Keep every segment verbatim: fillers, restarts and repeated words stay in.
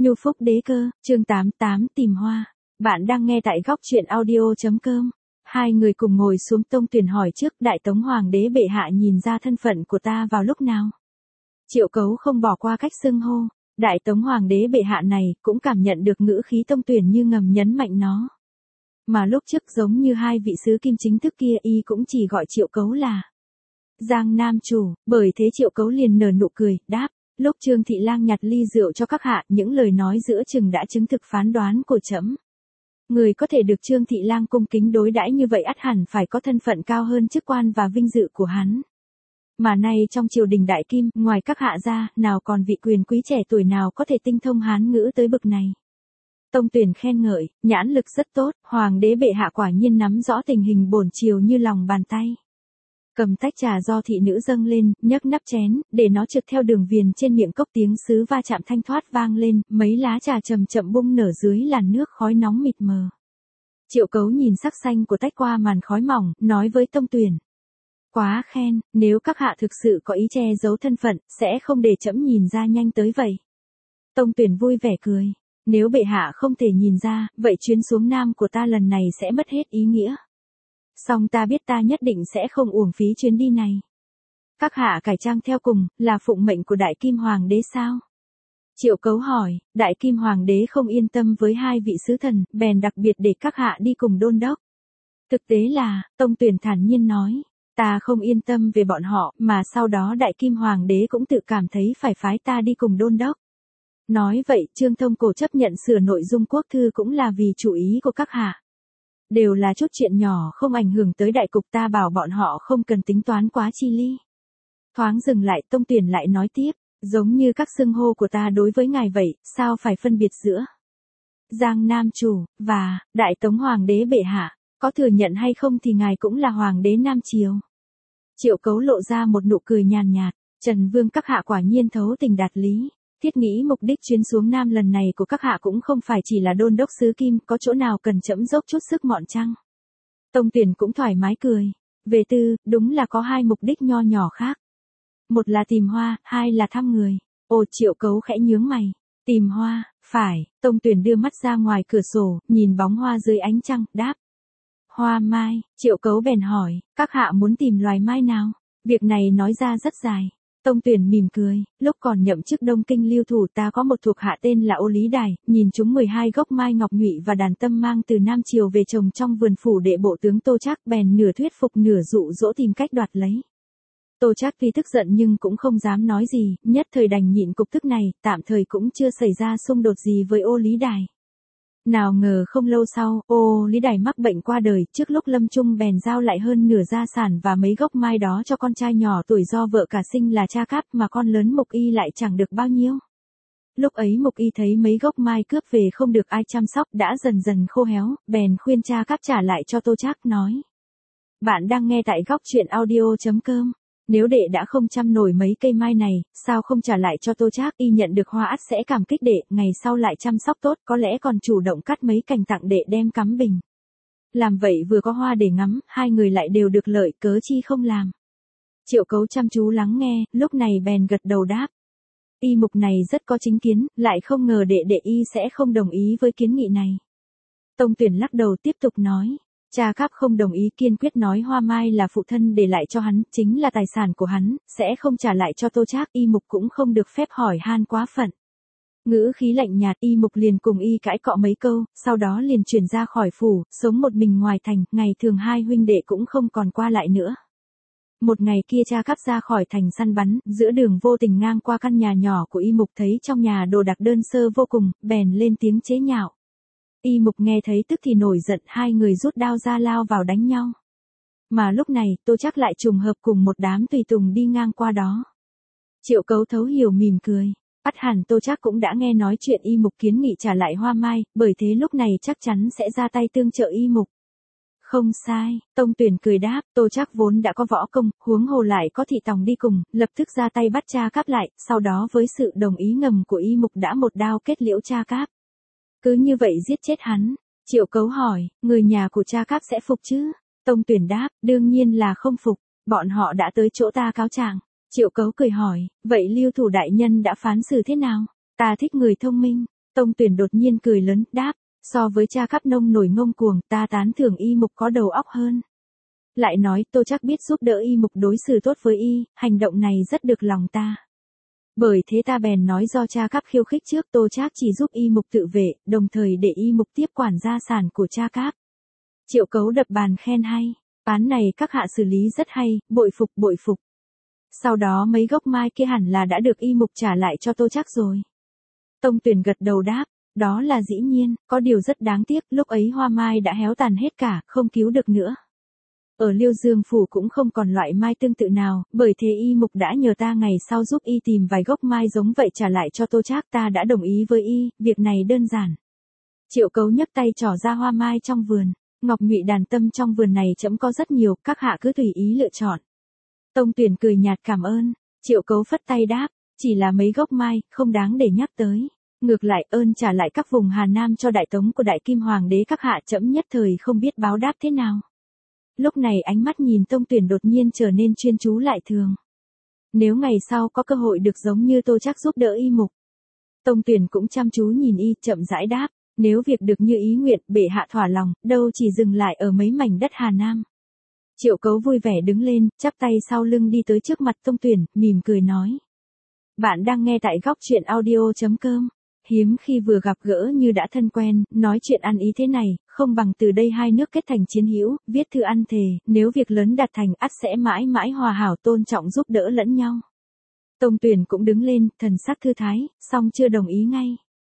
Nhu phúc đế cơ, chương tám mươi tám tìm hoa. Bạn đang nghe tại góc truyện audio.com. Hai người cùng ngồi xuống. Tông Tuyền hỏi trước, Đại Tống Hoàng đế bệ hạ nhìn ra thân phận của ta vào lúc nào? Triệu Cấu không bỏ qua cách xưng hô. Đại Tống Hoàng đế bệ hạ này cũng cảm nhận được ngữ khí Tông Tuyền như ngầm nhấn mạnh nó. Mà lúc trước giống như hai vị sứ kim chính thức kia, y cũng chỉ gọi Triệu Cấu là Giang Nam chủ, bởi thế Triệu Cấu liền nở nụ cười, đáp. Lúc Trương Thị Lang nhặt ly rượu cho các hạ, những lời nói giữa chừng đã chứng thực phán đoán của trẫm. Người có thể được Trương Thị Lang cung kính đối đãi như vậy ắt hẳn phải có thân phận cao hơn chức quan và vinh dự của hắn. Mà nay trong triều đình Đại Kim, ngoài các hạ ra, nào còn vị quyền quý trẻ tuổi nào có thể tinh thông Hán ngữ tới bực này. Tông Tuyền khen ngợi, nhãn lực rất tốt, Hoàng đế bệ hạ quả nhiên nắm rõ tình hình bổn triều như lòng bàn tay. Cầm tách trà do thị nữ dâng lên, nhấc nắp chén, để nó trượt theo đường viền trên miệng cốc, tiếng sứ va chạm thanh thoát vang lên, mấy lá trà chậm chậm bung nở dưới làn nước khói nóng mịt mờ. Triệu Cấu nhìn sắc xanh của tách qua màn khói mỏng, nói với Tông Tuyền. Quá khen, nếu các hạ thực sự có ý che giấu thân phận, sẽ không để trẫm nhìn ra nhanh tới vậy. Tông Tuyền vui vẻ cười. Nếu bệ hạ không thể nhìn ra, vậy chuyến xuống Nam của ta lần này sẽ mất hết ý nghĩa. Song ta biết ta nhất định sẽ không uổng phí chuyến đi này. Các hạ cải trang theo cùng, là phụng mệnh của Đại Kim Hoàng đế sao? Triệu Cấu hỏi, Đại Kim Hoàng đế không yên tâm với hai vị sứ thần, bèn đặc biệt để các hạ đi cùng đôn đốc. Thực tế là, Tông Tuyền thản nhiên nói, ta không yên tâm về bọn họ, mà sau đó Đại Kim Hoàng đế cũng tự cảm thấy phải phái ta đi cùng đôn đốc. Nói vậy, Trương Thông Cổ chấp nhận sửa nội dung quốc thư cũng là vì chủ ý của các hạ. Đều là chút chuyện nhỏ không ảnh hưởng tới đại cục, ta bảo bọn họ không cần tính toán quá chi ly. Thoáng dừng lại, Tông Tuyền lại nói tiếp, giống như các xưng hô của ta đối với ngài vậy, sao phải phân biệt giữa Giang Nam chủ và Đại Tống Hoàng đế bệ hạ, có thừa nhận hay không thì ngài cũng là Hoàng đế Nam triều. Triệu Cấu lộ ra một nụ cười nhàn nhạt, Trần Vương các hạ quả nhiên thấu tình đạt lý. Thiết nghĩ mục đích chuyến xuống Nam lần này của các hạ cũng không phải chỉ là đôn đốc sứ Kim, có chỗ nào cần trẫm dốc chút sức mọn chăng? Tông Tuyền cũng thoải mái cười. Về tư, đúng là có hai mục đích nho nhỏ khác. Một là tìm hoa, hai là thăm người. Ồ, Triệu Cấu khẽ nhướng mày. Tìm hoa, phải. Tông Tuyền đưa mắt ra ngoài cửa sổ, nhìn bóng hoa dưới ánh trăng, đáp. Hoa mai. Triệu Cấu bèn hỏi, các hạ muốn tìm loài mai nào? Việc này nói ra rất dài. Tông Tuyền mỉm cười, lúc còn nhậm chức Đông Kinh Lưu Thủ ta có một thuộc hạ tên là Ô Lý Đài, nhìn chúng mười hai gốc mai ngọc nhụy và đàn tâm mang từ Nam Triều về trồng trong vườn phủ đệ bộ tướng Tô Trác, bèn nửa thuyết phục nửa dụ dỗ tìm cách đoạt lấy. Tô Trác tuy tức giận nhưng cũng không dám nói gì, nhất thời đành nhịn cục tức này, tạm thời cũng chưa xảy ra xung đột gì với Ô Lý Đài. Nào ngờ không lâu sau, Ô Lý Đài mắc bệnh qua đời, trước lúc lâm chung bèn giao lại hơn nửa gia sản và mấy gốc mai đó cho con trai nhỏ tuổi do vợ cả sinh là Cha Cáp, mà con lớn Mục Y lại chẳng được bao nhiêu. Lúc ấy Mục Y thấy mấy gốc mai cướp về không được ai chăm sóc, đã dần dần khô héo, bèn khuyên Cha Cáp trả lại cho Tô Trác, nói. Bạn đang nghe tại góc truyện audio.com. Nếu đệ đã không chăm nổi mấy cây mai này, sao không trả lại cho Tô Trác? Y nhận được hoa ắt sẽ cảm kích đệ, ngày sau lại chăm sóc tốt, có lẽ còn chủ động cắt mấy cành tặng đệ đem cắm bình. Làm vậy vừa có hoa để ngắm, hai người lại đều được lợi, cớ chi không làm. Triệu Cấu chăm chú lắng nghe, lúc này bèn gật đầu đáp. Y Mục này rất có chính kiến, lại không ngờ đệ đệ y sẽ không đồng ý với kiến nghị này. Tông Tuyền lắc đầu tiếp tục nói. Cha Cáp không đồng ý, kiên quyết nói hoa mai là phụ thân để lại cho hắn, chính là tài sản của hắn, sẽ không trả lại cho Tô Trác. Y Mục cũng không được phép hỏi han quá phận. Ngữ khí lạnh nhạt, Y Mục liền cùng y cãi cọ mấy câu, sau đó liền chuyển ra khỏi phủ, sống một mình ngoài thành, ngày thường hai huynh đệ cũng không còn qua lại nữa. Một ngày kia Cha Cáp ra khỏi thành săn bắn, giữa đường vô tình ngang qua căn nhà nhỏ của Y Mục, thấy trong nhà đồ đạc đơn sơ vô cùng, bèn lên tiếng chế nhạo. Y Mục nghe thấy tức thì nổi giận, hai người rút đao ra lao vào đánh nhau. Mà lúc này, Tô Trác lại trùng hợp cùng một đám tùy tùng đi ngang qua đó. Triệu Cấu thấu hiểu mỉm cười. Ắt hẳn Tô Trác cũng đã nghe nói chuyện Y Mục kiến nghị trả lại hoa mai, bởi thế lúc này chắc chắn sẽ ra tay tương trợ Y Mục. Không sai, Tông Tuyền cười đáp, Tô Trác vốn đã có võ công, huống hồ lại có thị tòng đi cùng, lập tức ra tay bắt Cha Cáp lại, sau đó với sự đồng ý ngầm của Y Mục đã một đao kết liễu Cha Cáp. Cứ như vậy giết chết hắn. Triệu Cấu hỏi, người nhà của Cha Cáp sẽ phục chứ? Tông Tuyền đáp, đương nhiên là không phục, bọn họ đã tới chỗ ta cáo trạng. Triệu Cấu cười hỏi, vậy Lưu Thủ đại nhân đã phán xử thế nào? Ta thích người thông minh. Tông Tuyển đột nhiên cười lớn, đáp, so với cha khắp nông nổi ngông cuồng, ta tán thưởng y mục có đầu óc hơn. Lại nói, Tô Trác biết giúp đỡ y mục đối xử tốt với y, hành động này rất được lòng ta. Bởi thế ta bèn nói do cha Cáp khiêu khích trước, Tô Trác chỉ giúp y mục tự vệ, đồng thời để y mục tiếp quản gia sản của cha Cáp. Triệu Cấu đập bàn khen hay, án này các hạ xử lý rất hay, bội phục bội phục. Sau đó mấy gốc mai kia hẳn là đã được y mục trả lại cho Tô Trác rồi. Tông Tuyển gật đầu đáp, đó là dĩ nhiên, có điều rất đáng tiếc, lúc ấy hoa mai đã héo tàn hết cả, không cứu được nữa. Ở Liêu Dương Phủ cũng không còn loại mai tương tự nào, bởi thế y mục đã nhờ ta ngày sau giúp y tìm vài gốc mai giống vậy trả lại cho Tô Trác, ta đã đồng ý với y, việc này đơn giản. Triệu Cấu nhấc tay trỏ ra hoa mai trong vườn, ngọc nhụy đàn tâm trong vườn này trẫm có rất nhiều, các hạ cứ tùy ý lựa chọn. Tông Tuyển cười nhạt cảm ơn, Triệu Cấu phất tay đáp, chỉ là mấy gốc mai, không đáng để nhắc tới. Ngược lại ơn trả lại các vùng Hà Nam cho đại tống của đại kim hoàng đế các hạ trẫm nhất thời không biết báo đáp thế nào. Lúc này ánh mắt nhìn Tông Tuyển đột nhiên trở nên chuyên chú lại thường. Nếu ngày sau có cơ hội được giống như Tô Trác giúp đỡ y mục. Tông Tuyển cũng chăm chú nhìn y, chậm rãi đáp, nếu việc được như ý nguyện, bệ hạ thỏa lòng, đâu chỉ dừng lại ở mấy mảnh đất Hà Nam. Triệu Cấu vui vẻ đứng lên, chắp tay sau lưng đi tới trước mặt Tông Tuyển, mỉm cười nói. Bạn đang nghe tại góc truyện audio chấm com. Hiếm khi vừa gặp gỡ như đã thân quen, nói chuyện ăn ý thế này, không bằng từ đây hai nước kết thành chiến hữu, viết thư ăn thề, nếu việc lớn đạt thành ắt sẽ mãi mãi hòa hảo tôn trọng giúp đỡ lẫn nhau. Tông Tuyển cũng đứng lên, thần sắc thư thái, song chưa đồng ý ngay.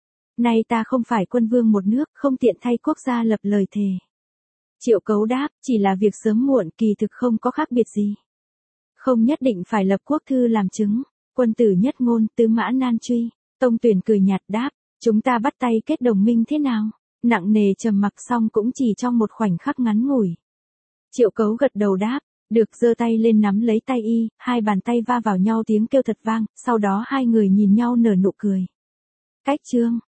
Nay ta không phải quân vương một nước, không tiện thay quốc gia lập lời thề. Triệu Cấu đáp, chỉ là việc sớm muộn, kỳ thực không có khác biệt gì. Không nhất định phải lập quốc thư làm chứng, quân tử nhất ngôn, tứ mã nan truy. Tông Tuyển cười nhạt đáp, chúng ta bắt tay kết đồng minh thế nào? Nặng nề trầm mặc xong cũng chỉ trong một khoảnh khắc ngắn ngủi. Triệu Cấu gật đầu đáp, được, giơ tay lên nắm lấy tay y, hai bàn tay va vào nhau tiếng kêu thật vang, sau đó hai người nhìn nhau nở nụ cười. Cách chương